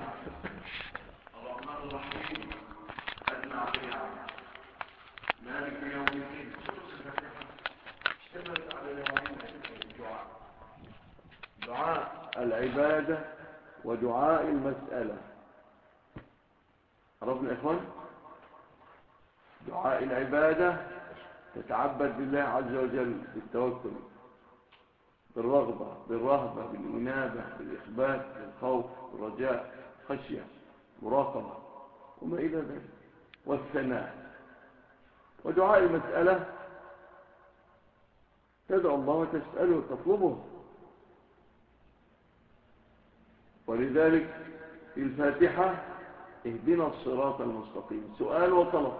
الرحمن الرحيم أجمع عليه مالك يوم الدين اشتملت على نوعين الدعاء: دعاء العبادة ودعاء المسألة. عرفنا يا إخوان؟ دعاء العبادة تتعبد بالله عز وجل بالتوكل، بالرغبة، بالرهبة، بالإنابة، بالإخبات، بالخوف، بالرجاء، خشية، مراقبة وما إلى ذلك، والثناء. ودعاء المسألة تدعو الله وتسأله وتطلبه، ولذلك في الفاتحة اهدنا الصراط المستقيم، سؤال وطلب.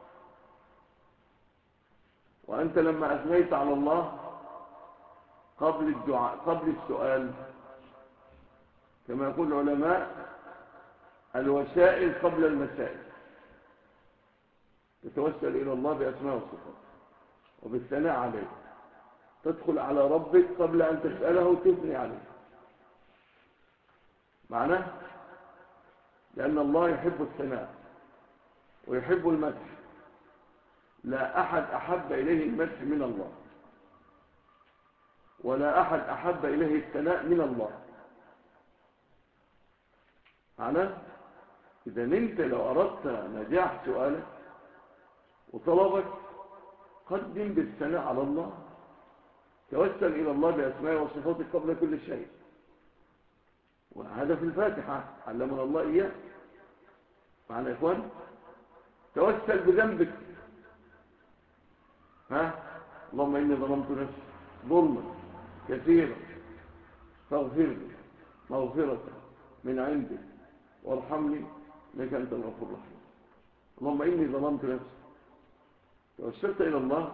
وأنت لما أثنيت على الله قبل الدعاء قبل السؤال، كما يقول العلماء الوسائل قبل المسائل، تتوسل إلى الله بأسماء وصفات وبالثناء عليه، تدخل على ربك قبل أن تسأله وتثني عليه. معناه لأن الله يحب الثناء ويحب المدح، لا أحد أحب إليه المدح من الله، ولا أحد أحب إليه الثناء من الله. معناه إذا أنت لو أردت نجاح سؤالك وطلبك قدم بالثناء على الله، توسل إلى الله بأسماء وصفاته قبل كل شيء. وهذا في الفاتحة علمنا الله إياه. معنا يا إخوان؟ توسل بذنبك. اللهم إني ظلمت نفسي ظلما كثيرا فاغفر لي مغفرة من عندك وارحمني إنك أنت الغفور الرحيم. اللهم إني ظلمت نفسي، توسلت إلى الله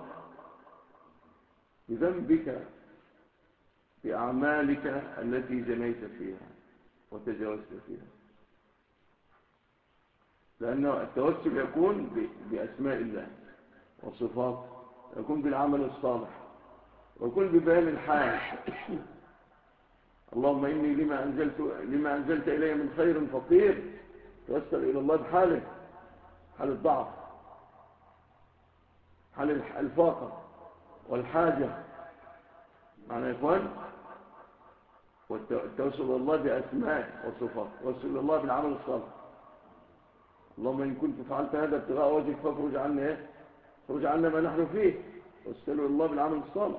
بذنبك، بأعمالك التي جنيت فيها وتجاوزت فيها. لأن التوسل يكون بأسماء الله وصفاته، يكون بالعمل الصالح، ويكون ببيان الحال. اللهم إني لما أنزلت إلي من خير فقير، توسل إلى الله بحاله، حال الضعف، حال الفاقة والحاجة. معنى يا إخوان؟ والتوسل إلى الله بأسماء وصفات، والتوسل إلى الله بالعمل الصالح. اللهم إن كنت فعلت هذا ابتغاء وجهك فاخرج عنا خرج عنا ما نحن فيه، توسل إلى الله بالعمل الصالح.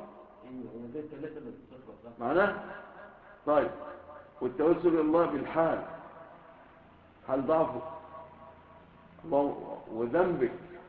معناه؟ طيب، والتوسل إلى الله بالحال، حال ضعفك وذنبك،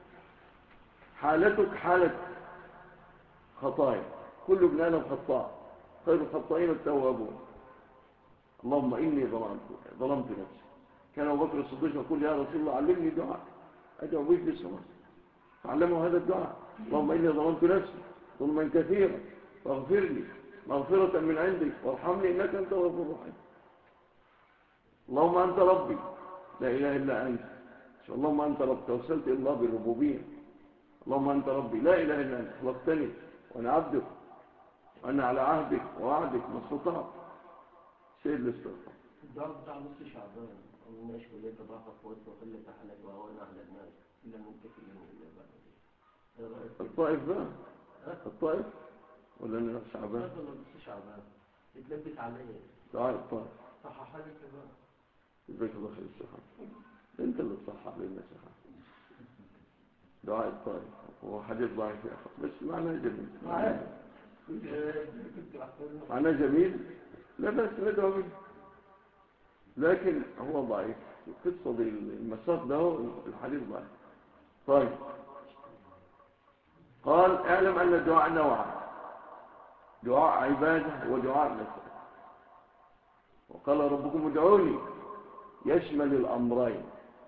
حالتك حالة خطايا، كل ابن آدم خطاء، خير الخطائين التوابون. اللهم إني ظلمت نفسي. كان أبو بكر الصديق يقول يا رسول الله علمني دعاء أدعو به في الصلاة، فعلمه هذا الدعاء: اللهم إني ظلمت نفسي ظلما كثيرا فاغفر لي مغفرة من عندك وارحمني إنك أنت الغفور الرحيم. اللهم أنت ربي لا إله إلا أنت. اللهم أنت رب، توسلت إلى الله بالربوبية. اللهم أنت ربي لا إله إلا أنت، خلقتني وأنا عبدك وأنا على عهدك ووعدك ما استطعت. سيد الاستغفار. الدعاء بتاع نص شعبان اللهم اشكو لك ضعف قوتي وقلة حالك وهوانا على الناس إلا من تكلم إلا بعد. الطائف بقى؟ الطائف ولا شعبان؟ ولا نص شعبان اتلبس عليا دعاء الطائف. صححها لي كمان. جزاك الله خير الشيخ. انت اللي تصحح لنا يا شيخ. دعاء الطائف هو حديث ضعيف يا اخي، بس معناه جميل. معناه جميل، لا بأس ندعو به، لكن هو ضعيف. القصة دي المساق ده الحديث ضعيف. طيب، قال اعلم أن الدعاء نوعان: دعاء عبادة ودعاء مسألة. وقال ربكم ادعوني يشمل الأمرين،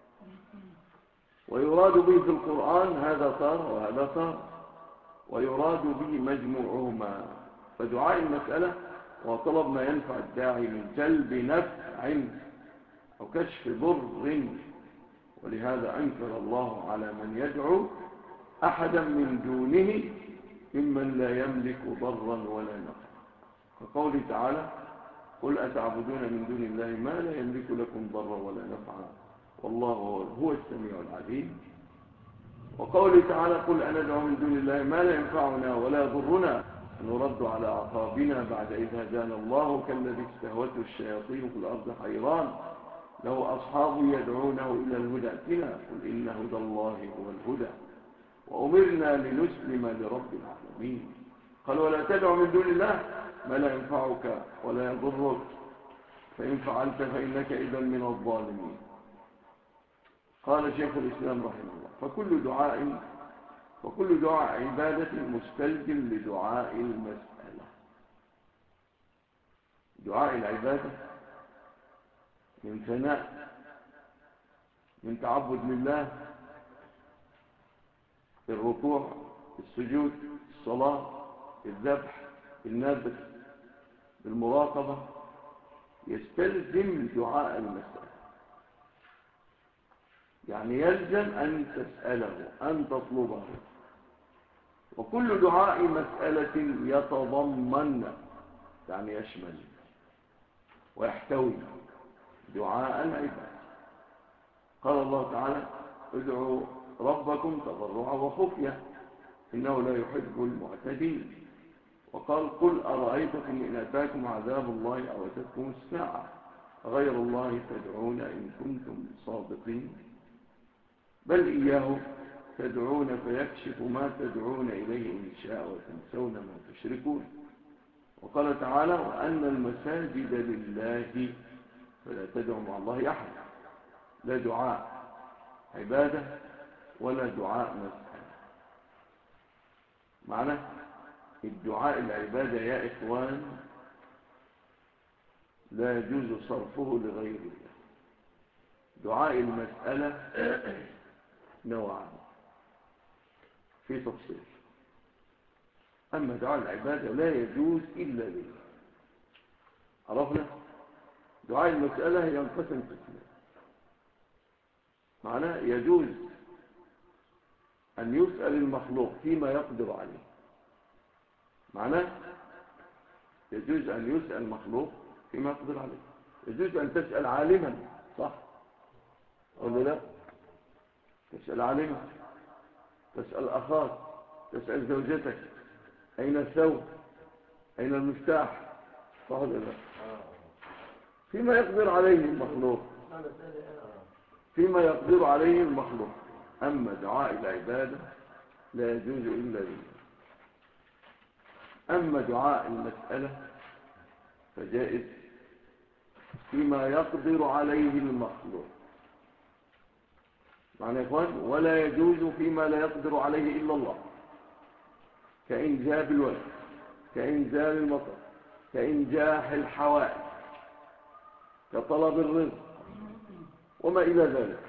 ويراد به في القرآن هذا طار وهذا طار، ويراد به مجموعهما. فدعاء المسألة هو طلب ما ينفع الداعي من جلب نفع أو كشف ضر، ولهذا أنكر الله على من يدعو أحدا من دونه ممن لا يملك ضرا ولا نفعا، كقوله تعالى: قل أتعبدون من دون الله ما لا يملك لكم ضرا ولا نفعا والله هو السميع العليم. وقوله تعالى قل أندعو من دون الله ما لا ينفعنا ولا يضرنا نرد على أعقابنا بعد إذ هدانا الله كالذي استهوته الشياطين في الأرض حيران له أصحاب يدعونه إلى الهدى ائتنا قل إن هدى الله هو الهدى وأمرنا لنسلم لرب العالمين. قال ولا تدع من دون الله ما لا ينفعك ولا يضرك فإن فعلت فإنك إذا من الظالمين. قال شيخ الإسلام رحمه الله فكل دعاء عبادة مستلزم لدعاء المسألة. دعاء العبادة من ثناء، من تعبد لله، الركوع، السجود، الصلاة، الذبح، النذر، المراقبة، يستلزم دعاء المسألة. يعني يلزم أن تسأله، أن تطلبه. وكل دعاء مسألة يتضمن يعني يشمل ويحتوي دعاء العباد. قال الله تعالى ادعوا ربكم تضرعا وخفيا إنه لا يحب المعتدين. وقال قل أرأيتكم إن أتاكم عذاب الله أو أتتكم الساعة غير الله تدعون إن كنتم صادقين بل إياه تدعون فيكشف ما تدعون إليه إن شاء وتنسون ما تشركون. وقال تعالى وأن المساجد لله فلا تدعوا مع الله أحد. لا دعاء عبادة ولا دعاء مسألة. معنى الدعاء العبادة يا إخوان لا يجوز صرفه لغير الله. دعاء المسألة نوعان في تفصيل. أما دعاء العبادة لا يجوز إلا لله. عرفنا؟ دعاء المسألة ينقسم قسمين. معناه يجوز أن يسأل المخلوق فيما يقدر عليه. معناه يجوز أن يسأل المخلوق فيما يقدر عليه. يجوز أن تسأل عالما، صح ولا لا؟ تسأل عالما، تسأل أخاك، تسأل زوجتك أين الثوب، أين المفتاح، صح ولا لا؟ فيما يقدر عليه المخلوق، فيما يقدر عليه المخلوق. أما دعاء العبادة لا يجوز إلا لله. أما دعاء المسألة فجائز فيما يقدر عليه المخلوق. معنى يا إخوان ولا يجوز فيما لا يقدر عليه إلا الله، كإنجاب الولد، كإنزال المطر، كإنجاح الحوائج، كطلب الرزق وما إلى ذلك.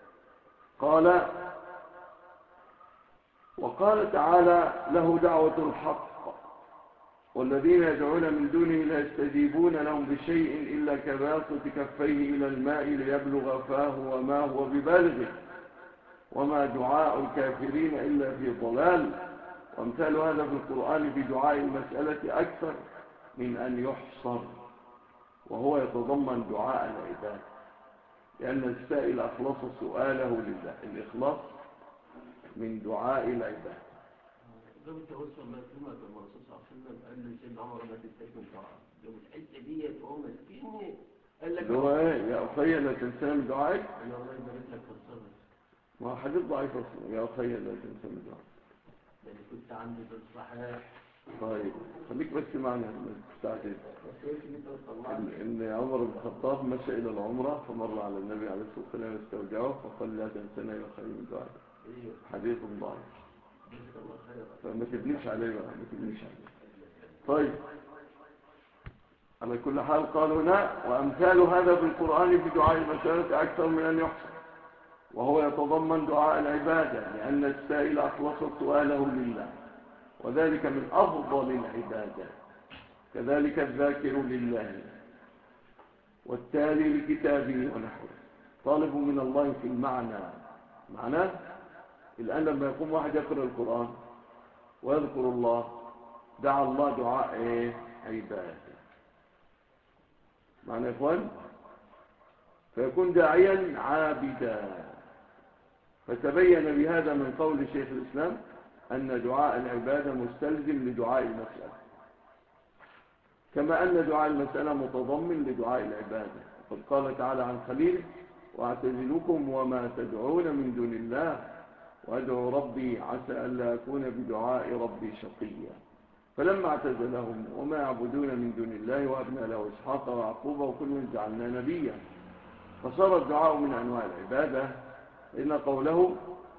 وقال تعالى له دعوة الحق والذين يدعون من دونه لا يستجيبون لهم بشيء إلا كباسط كفيه إلى الماء ليبلغ فاه وما هو ببالغه وما دعاء الكافرين إلا في ضلال. وامثال هذا في القرآن في دعاء المسألة أكثر من أن يحصر، وهو يتضمن دعاء العباد لأن السائل أخلص سؤاله لله. الإخلاص من دعاء العباد. جاب التوسل ما كلمة الرسول صلى الله عليه وسلم قال له سيدنا عمر ما تنساش من دعاء جاب الحته ديت وهو مسكين قال لك هو ايه يا اخي لا تنسى من دعائك. انا الله يبارك لك في الصبر. ما حديث ضعيف يا اخي لا تنسى من دعائك. ده اللي كنت عندي في الصحيح. طيب خليك بس معنا مستعجل. ان عمر بن الخطاب مشى الى العمره فمر على النبي عليه الصلاه والسلام يستودعه فقال لا تنسنا يا خير من دعائك. حديث ضعيف فما تبنيش عليه بقى، ما تبنيش عليه. طيب على كل حال قال هنا وأمثال هذا في القرآن في دعاء المسألة أكثر من أن يحصى، وهو يتضمن دعاء العبادة لأن السائل أخلص سؤاله لله وذلك من أفضل العبادات. كذلك الذاكر لله والتالي لكتابه ونحوه طالب من الله في المعنى. معناه الآن لما يقوم واحد يقرأ القرآن ويذكر الله دعا الله دعاء عبادة. معنى يا إخوان، فيكون داعيا عابدا. فتبين بهذا من قول شيخ الإسلام أن دعاء العبادة مستلزم لدعاء المسألة، كما أن دعاء المسألة متضمن لدعاء العبادة. قد قال تعالى عن خليله: واعتزلكم وما تدعون من دون الله وأدعو ربي عسى ألا أكون بدعاء ربي شقيا. فلما اعتزلهم وما يعبدون من دون الله وأبنى له إسحاق ويعقوب وكلا جعلنا نبيا، فصار الدعاء من أنواع العبادة. إن قوله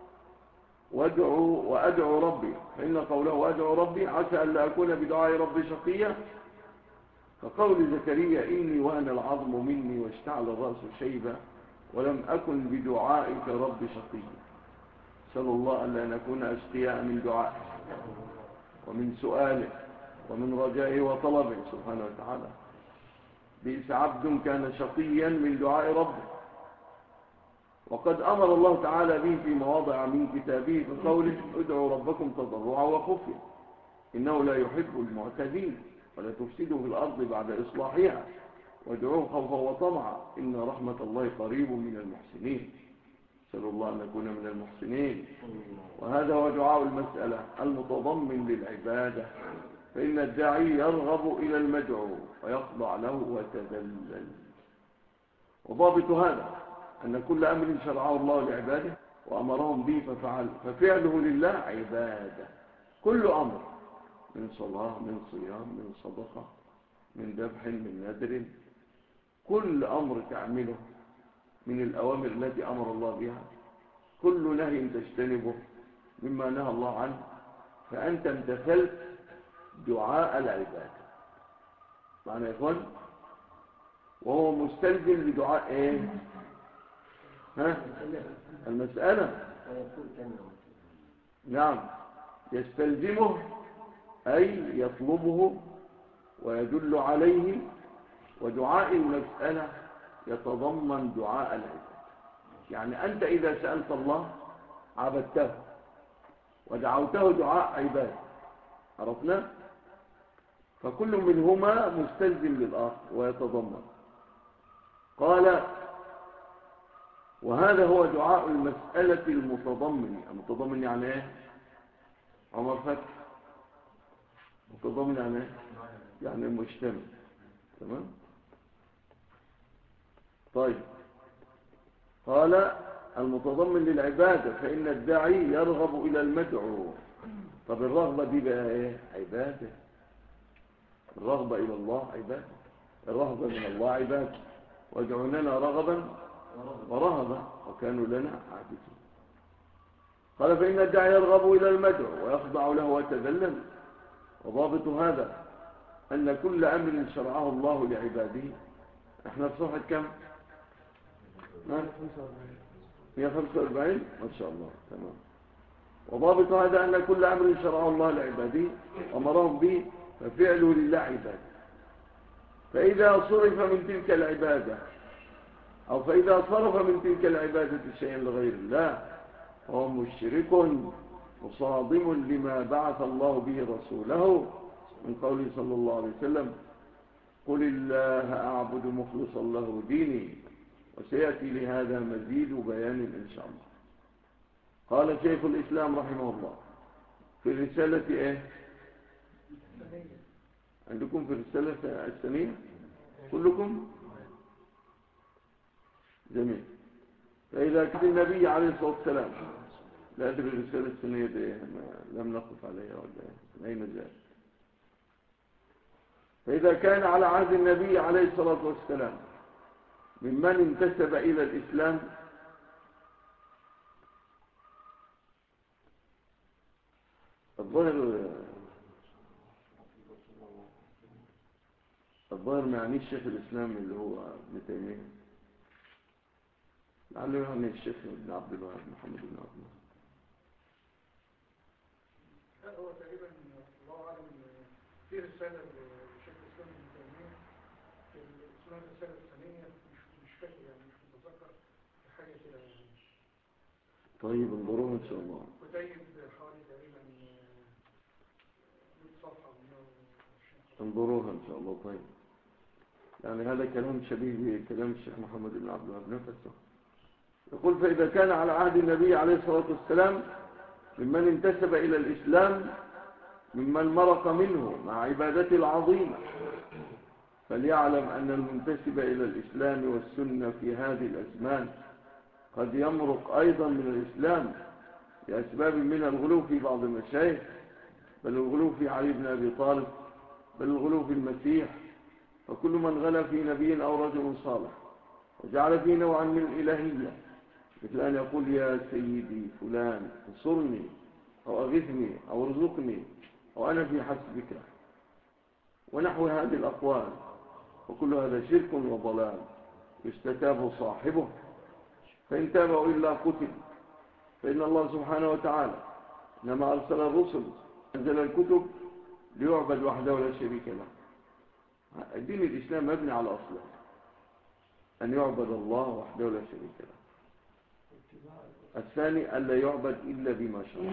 وأدعو ربي، فإن قوله وأدعو ربي عسى ألا أكون بدعاء ربي شقيا كقول زكريا: إني وهن العظم مني واشتعل الرأس شيبا ولم أكن بدعائك ربي شقيا. نسأل الله ألا نكون أشقياء من دعائه ومن سؤاله ومن رجائه وطلبه سبحانه وتعالى. بئس عبد كان شقيا من دعاء ربه. وقد أمر الله تعالى به في مواضع من كتابه بقوله: ادعوا ربكم تضرعا وخفيا إنه لا يحب المعتدين ولا تفسدوا في الأرض بعد إصلاحها وادعوه خوفا وطمعا إن رحمة الله قريب من المحسنين. نسأل الله أن نكون من المحسنين. وهذا هو دعاء المسألة المتضمن للعبادة، فإن الداعي يرغب إلى المدعو ويخضع له وتذلل. وضابط هذا أن كل أمر شرعه الله لعباده وأمرهم به ففعله لله عبادة. كل أمر من صلاة من صيام من صدقة من ذبح من نذر، كل أمر تعمله من الأوامر التي أمر الله بها، كل نهي تجتنبه مما نهى الله عنه، فأنت امتثلت دعاء العبادة. معنى يا إخوان، وهو مستلزم لدعاء إيه؟ المسألة. نعم، يستلزمه أي يطلبه ويدل عليه. ودعاء المسألة يتضمن دعاء العبادة. يعني أنت إذا سألت الله عبدته ودعوته دعاء عبادة، عرفنا؟ فكل منهما مستلزم للآخر ويتضمن. قال: وهذا هو دعاء المسألة المتضمن يعني ايه؟ عمر فتح متضمن يعني ايه؟ يعني المجتمع. تمام؟ طيب، قال: المتضمن للعبادة فإن الداعي يرغب إلى المدعو. طب الرغبة دي بقى ايه؟ عبادة. الرغبة إلى الله عبادة، الرغبة من الله عبادة. وادعوا لنا رغبا ورهبا وكانوا لنا عابدين. قال: فإن الداعي يرغب إلى المدعو ويخضع له ويتذلل. وضابط هذا أن كل أمر شرعه الله لعباده. احنا في صفحة كم؟ 145. ما شاء الله، تمام. وضابط هذا أن كل أمر شرعه الله لعباده أمرهم به ففعله لله عباده. فإذا صرف من تلك العبادة أو فإذا صرف من تلك العبادة شيئا لغير الله فهو مشرك مصادم لما بعث الله به رسوله من قوله صلى الله عليه وسلم: قل الله أعبد مخلصا له ديني. وسيأتي لهذا مزيد بيان إن شاء الله. قال شيخ الإسلام رحمه الله في الرسالة إيه؟ عندكم في الرسالة الثانية كلكم؟ جميل. فإذا كان النبي عليه الصلاة والسلام، لا أدري الرسالة الثانية دي لم نقف عليها ولا أين جاءت. فإذا كان على عهد النبي عليه الصلاة والسلام ممن انتسب إلى الإسلام الظاهر ما يعني الشيخ الإسلام اللي هو ابن تيمية، لعله يعني الشيخ ابن عبد الوهاب محمد بن عبد الوهاب. هو تقريبا الله أعلم في رسالة للشيخ الإسلام ابن تيمية اسمها الرسالة الثانية، مش فاكر يعني، مش متذكر حاجة كده يعني. طيب انظروها إن شاء الله. كتيب حوالي تقريبا 100 صفحة. انظروها إن شاء الله. طيب، يعني هذا كلام شبيه بكلام الشيخ محمد بن عبد الوهاب نفسه. يقول فإذا كان على عهد النبي عليه الصلاة والسلام ممن انتسب إلى الإسلام ممن مرق منه مع عبادته العظيمة، فليعلم أن المنتسب إلى الإسلام والسنة في هذه الأزمان قد يمرق أيضا من الإسلام لأسباب من الغلو في بعض المشايخ، بل الغلو في علي بن أبي طالب، بل الغلو في المسيح. فكل من غلا في نبي أو رجل صالح وجعل فيه نوعا من الإلهية، مثل أن يقول يا سيدي فلان انصرني أو أغثني أو ارزقني أو أنا في حسبك ونحو هذه الأقوال، وكل هذا شرك وضلال يستتاب صاحبه، فإن تابوا إلا قتل. فإن الله سبحانه وتعالى إنما أرسل الرسل أنزل الكتب ليعبد وحده ولا شريك له. دين الإسلام مبني على أصله أن يعبد الله وحده ولا شريك له. الثاني ألا يعبد إلا بما شرع.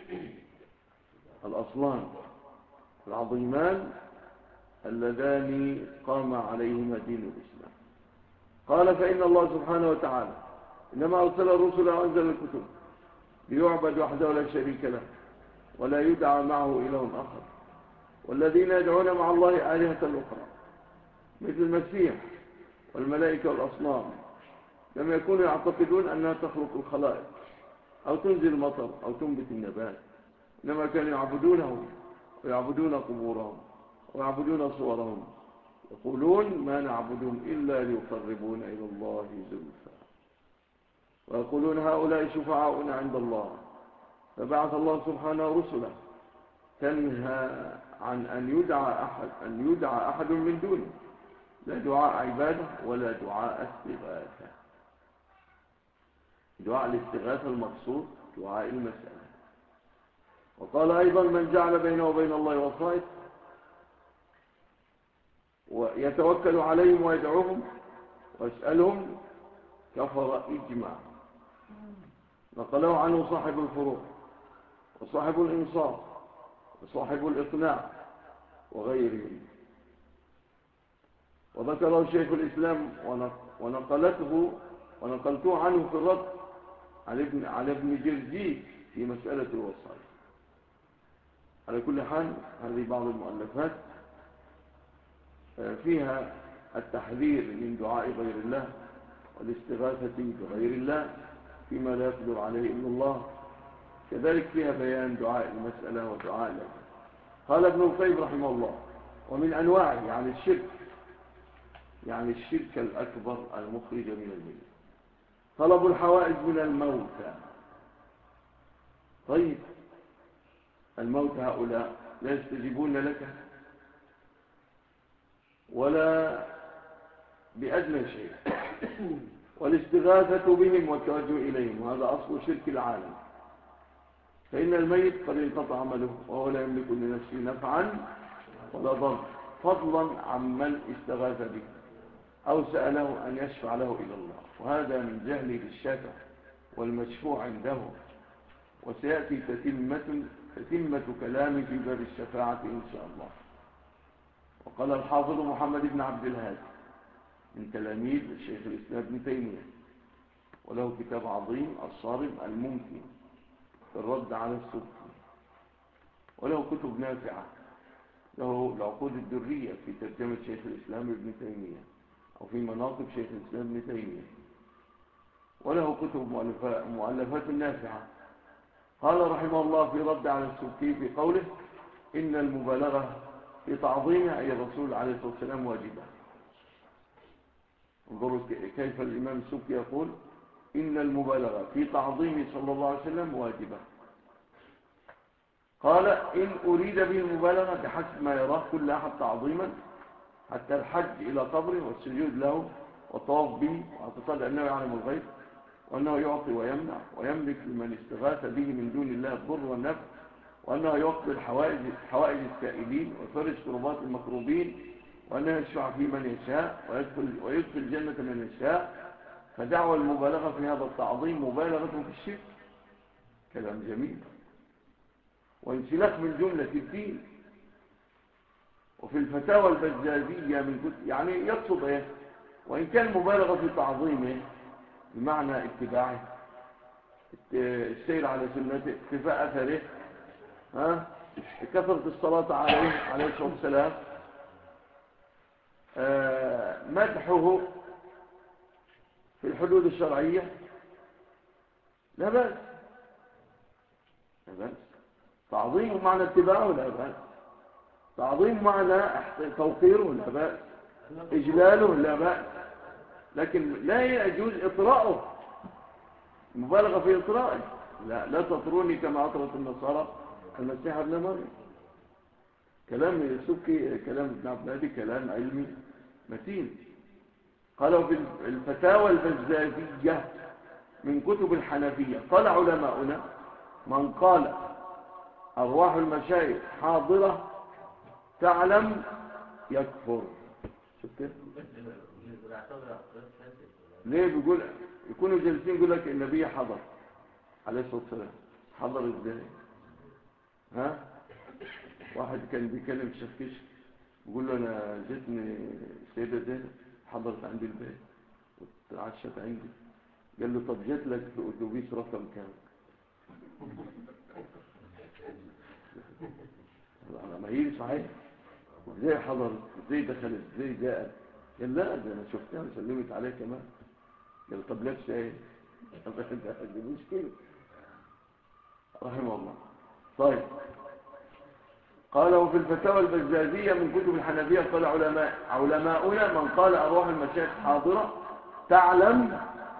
الأصلان العظيمان اللذان قام عليهما دين الإسلام. قال فإن الله سبحانه وتعالى إنما أرسل الرسل وأنزل الكتب ليعبد وحده ولا شريك له ولا يدعى معه إله آخر، والذين يدعون مع الله آلهة أخرى مثل المسيح والملائكة والأصنام لم يكونوا يعتقدون أنها تخلق الخلائق أو تنزل المطر أو تنبت النبات، إنما كانوا يعبدونهم ويعبدون قبورهم ويعبدون صورهم، يقولون ما نعبدهم إلا ليقربونا إلى الله زلفى، ويقولون هؤلاء شفعاؤنا عند الله. فبعث الله سبحانه رسله تنهى عن أن يدعى أحد من دونه، لا دعاء عبادة ولا دعاء استغاثة. دعاء الاستغاثة المقصود دعاء المسألة. وقال أيضا من جعل بينه وبين الله وسائط ويتوكل عليهم ويدعوهم ويسألهم كفر إجماع. نقله عنه صاحب الفروع وصاحب الإنصاف وصاحب الإقناع وغيرهم. وذكره شيخ الإسلام ونقلته عنه في الرد على ابن جرجيس في مسألة الوصايا. على كل حال هذه بعض المؤلفات فيها التحذير من دعاء غير الله والاستغاثة بغير الله فيما لا يقدر عليه إلا الله، كذلك فيها بيان دعاء المسألة ودعاء الأجل. قال ابن القيم رحمه الله ومن أنواعه يعني الشرك الأكبر المخرج من الملة طلب الحوائج من الموتى. طيب الموتى هؤلاء لا يستجيبون لك ولا بأدنى شيء، والاستغاثة بهم والتوجه إليهم وهذا أصل شرك العالم، فإن الميت قد انقطع عمله وهو لا يملك لنفسه نفعا ولا ضر، فضلا عمن استغاث به أو سأله أن يشفع له إلى الله، وهذا من جهل بالشافع والمشفوع عنده. وسيأتي تتمة كلامي في باب الشفاعة إن شاء الله. وقال الحافظ محمد بن عبد الهادي من تلاميذ الشيخ الإسلام ابن تيمية، وله كتاب عظيم الصارم الممكن في الرد على السبكي، وله كتب نافعة، له العقود الدرية في ترجمة شيخ الإسلام ابن تيمية أو في مناقب شيخ الإسلام ابن تيمية، وله كتب مؤلفات نافعة. قال رحمه الله في رد على السبكي في قوله إن المبالغة في تعظيمها أي الرسول عليه الصلاة والسلام واجبة. انظروا كيف الإمام السبكي يقول إن المبالغة في تعظيم صلى الله عليه وسلم واجبة. قال إن أريد به المبالغة بحسب ما يراه كل أحد تعظيما، حتى الحج إلى قبره والسجود له والطواف به واعتقاد أنه يعلم الغيب وأنه يعطي ويمنع ويملك لمن استغاث به من دون الله الضر والنفع، وأنه يقبل حوائج السائلين ويفرج كربات المكروبين، وأنه يشفع في من يشاء ويدخل الجنة من يشاء، فدعوى المبالغة في هذا التعظيم مبالغة في الشرك. كلام جميل وانسلاخ من جملة الدين. وفي الفتاوى البزازية من كتب، يعني يقصد ايه؟ وإن كان مبالغة في تعظيمه بمعنى اتباعه، السير على سنته، اقتفاء أثره، كثرة الصلاة عليه الصلاة والسلام، مدحه في الحدود الشرعية، لا بأس. لا بأس. تعظيم معنى اتباعه لا بأس، تعظيم معنى توقيره لا بأس، إجلاله لا بأس، لكن لا يجوز إطراءه، مبالغة في إطرائه. لا تطروني كما أطرت النصارى المسيح ابن مريم. كلام السكي، كلام ابن عبد، كلام علمي متين. قالوا في الفتاوى البزازية من كتب الحنفية، قال علماؤنا من قال أرواح المشايخ حاضرة تعلم يكفر. شفت ليه؟ بيقول يكونوا جالسين يقول لك النبي حضر عليه الصلاة والسلام. حضر ازاي؟ واحد كان بيكلم الشيخ كشك بيقول له انا جتني السيدة زينب حضرت عندي البيت وتعشت عندي. قال له طب جت لك في اتوبيس رقم كام؟ ما هي صحيح، ازاي حضرت، ازاي دخلت، ازاي جاءت؟ قال لا ده انا شفتها وسلمت عليه كمان. قال طب لابسه ايه؟ دي مشكله. رحمه الله. طيب، قالوا في الفتاوى البزازية من كتب الحنفية، قال علماؤنا من قال أرواح المشايخ حاضرة تعلم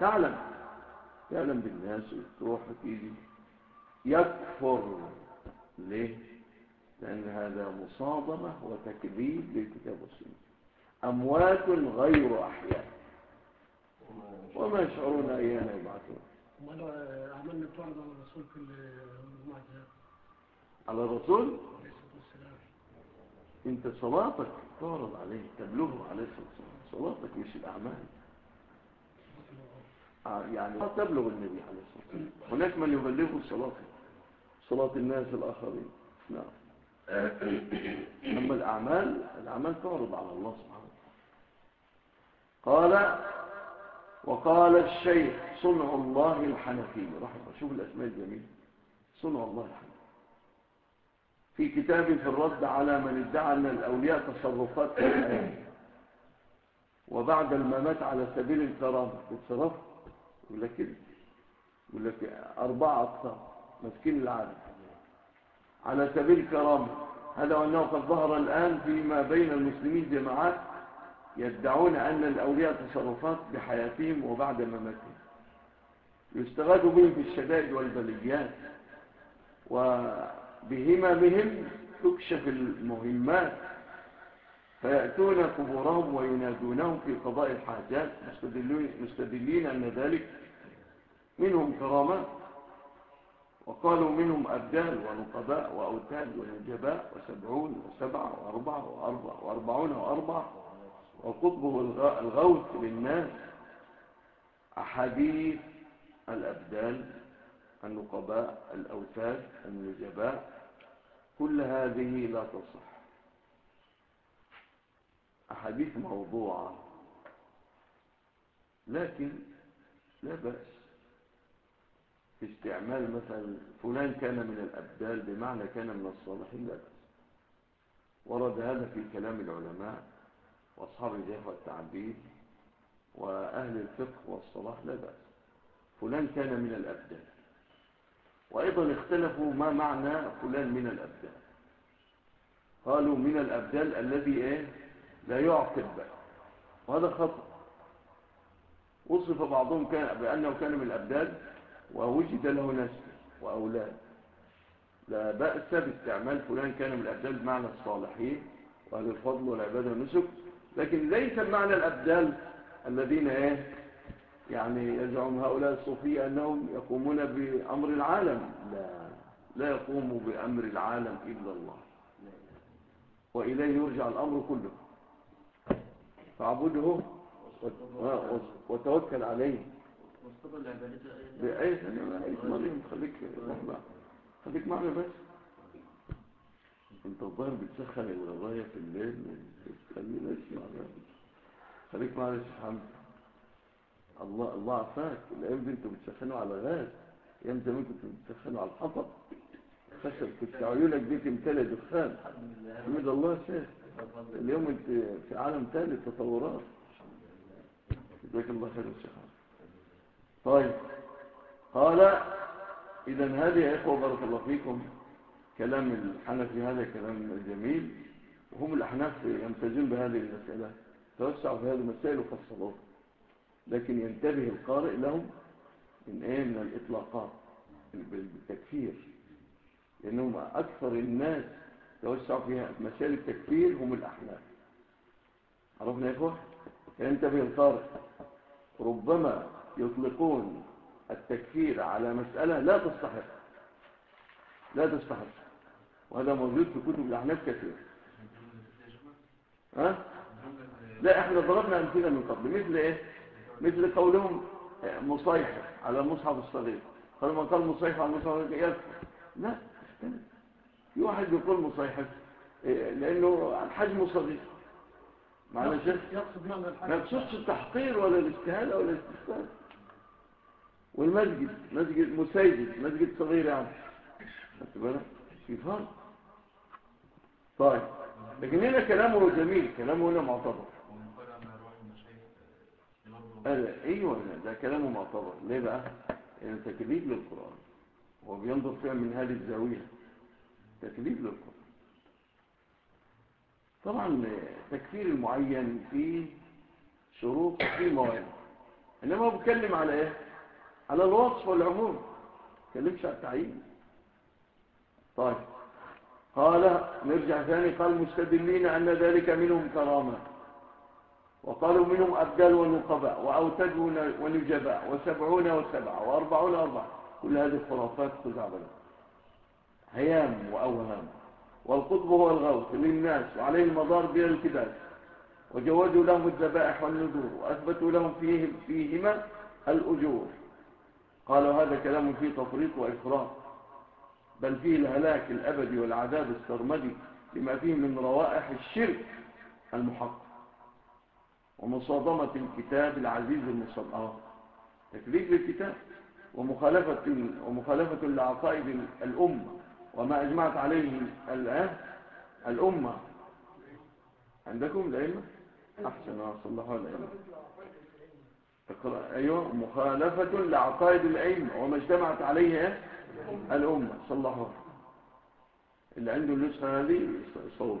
بالناس وتروح وتيجي يكفر. ليه؟ لأن هذا مصادمة وتكذيب للكتاب والسنة. أموات غير أحياء وما يشعرون أيان يبعثون. امال عملنا تعرض على الرسول في المجموعة على الرسول عليه الصلاة والسلام. انت صلاتك تعرض عليه، تبلغه عليه الصلاة والسلام. صلاتك مش الأعمال، يعني تبلغ النبي عليه الصلاة والسلام. هناك من يبلغه صلاة الناس الآخرين. نعم. أما الأعمال تعرض على الله سبحانه وتعالى. وقال الشيخ صنع الله الحنفي رحمه، شوف الأسماء الجميلة، صنع الله الحنفي، في كتابه في الرد على من ادعى أن الأولياء تصرفات في الحياة وبعد الممات على سبيل الكرامة. بتصرف يقول لك كده، يقول لك 4 أقسام مسكين العالم على سبيل الكرامة. هذا وأنه قد ظهر الآن فيما بين المسلمين جماعات يدعون أن الأولياء تصرفات بحياتهم وبعد مماتهم، يستغاث بهم في الشدائد والبليات، وبهممهم تكشف المهمات، فيأتون قبورهم وينادونهم في قضاء الحاجات مستدلين أن ذلك منهم كرامات. وقالوا منهم أبدال ونقباء وأوتاد ونجباء 70 و7 و4 و40 و4 وقطبه الغوث للناس. أحاديث الأبدال، النقباء، الأوتاد، النجباء، كل هذه لا تصح، أحاديث موضوعة، لكن لا بأس في استعمال مثلا فلان كان من الأبدال بمعنى كان من الصالحين، لا بأس. ورد هذا في كلام العلماء وأصحاب الجهة والتعبير وأهل الفقه والصلاح، لا بأس. فلان كان من الأبدال. وأيضا اختلفوا ما معنى فلان من الأبدال. قالوا من الأبدال الذي لا يعقب، وهذا خطأ. وصف بعضهم بأنه كان من الأبدال ووجد له نسل وأولاد، لا بأس باستعمال فلان كان من الأبدال بمعنى الصالحين وأهل الفضل والعبادة والنسك، لكن ليس بمعنى الأبدال الذين يعني يزعم هؤلاء الصوفية أنهم يقومون بأمر العالم. لا يقوم بأمر العالم إلا الله، وإليه يرجع الأمر كله، فاعبده وتوكل عليه. واصطبر لعبادته بأي مريم. خليك معنا بس. انت الظاهر بتسخن الغواية في الليل، خلينا نسمع بقى. خليك معنا يا شيخ حمد. الله عافاك. الايام دي انتوا بتسخنوا على غاز، ايام زمان كنتوا بتسخنوا على الحطب خشب، كنت عيونك دي تمتلئ دخان. حمد الله يا شيخ. اليوم انت في عالم ثاني، تطورات. جزاك الله خير يا شيخ حمد. طيب، قال اذا هذه يا اخوه بارك الله فيكم كلام الحنفي، هذا كلام جميل، وهم الأحناف يمتازون بهذه المسألة، توسعوا في هذه المسائل وفصلوها، لكن ينتبه القارئ لهم من الإطلاقات بالتكفير، لأنهم أكثر الناس توسعوا فيها مسائل التكفير هم الأحناف. عرفنا يا إخوة؟ ينتبه القارئ، ربما يطلقون التكفير على مسألة لا تستحق، وهذا موجود في كتب الأحناف كثير. لا، احنا ضربنا أمثلة من قبل، مثل ايه؟ مثل قولهم مصيحف على المصحف الصغير، قالوا من قال مصيحف على المصحف الصغير يكفر. لا، اختلف. في واحد يقول مصيحف لأنه الحجم صغير، معنى شيء ما يقصدش التحقير ولا الاستهانة ولا الاستهانة. والمسجد مسجد صغير يعني، خدت بالك؟ في فرق. طيب، لكن هنا كلامه جميل، كلامه هنا معتبر. ايوه، ده كلامه معتبر. ليه بقى؟ يعني تكذيب للقرآن، هو بينظر فيها من هذه الزاوية، تكذيب للقرآن. طبعا تكفير المعين فيه شروط وفيه موانع، انما هو بيتكلم على ايه؟ على الوصف والعموم، ما بيتكلمش على التعيين. طيب، قال نرجع ثاني، قال مستدلين أن ذلك منهم كرامة، وقالوا منهم أبدال ونقباء وأوتد ونجباء وسبعون وسبعة وأربعون أربعة، كل هذه خرافات خزعبلة، هيام وأوهام. والقطب هو الغوث للناس وعليه المضار بلا التباس، وجوزوا لهم الذبائح والنذور وأثبتوا لهم فيهما الأجور. قالوا هذا كلام فيه تفريط وإفراط، بل فيه الهلاك الأبدي والعذاب السرمدي لما فيه من روائح الشرك المحقق ومصادمة الكتاب العزيز المصدق، تكذيب للكتاب، ومخالفة لعقائد الأمة وما أجمعت عليه الأمة. عندكم الأئمة؟ أحسن، صلحوا الأئمة. أيوة، مخالفة لعقائد الأئمة وما اجتمعت عليه الأمة، صلحوها. اللي عنده النسخة هذه صوبة.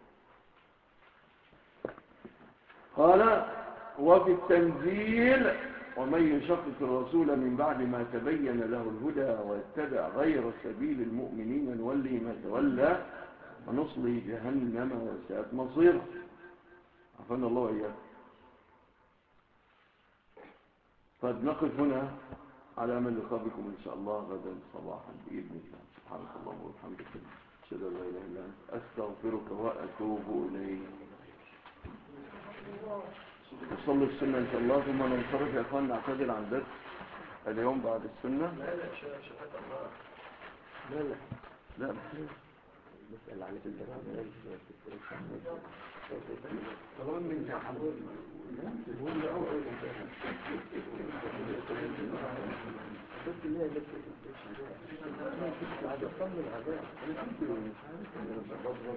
قال وفي التنزيل ومن يشقق الرسول من بعد ما تبين له الهدى ويتبع غير سبيل المؤمنين نوليه ما تولى ونصله جهنم وساءت مصيره. عفوا الله وإياكم. طيب، نقف هنا على أمل لقاء بكم إن شاء الله غدا صباحا بإذن الله. سبحانك اللهم وبحمدك، أشهد أن لا إله إلا أنت، أستغفرك وأتوب إليك. نصلي السنة إن شاء الله ثم ننصرف يا أخوان، نعتذر عن درس اليوم بعد السنة. لا بسأل عليك الدرس طبعا من تعبون بس اللي هي بس عاد أصمم عذاب. أنا كنت مش عارف أنا بضغط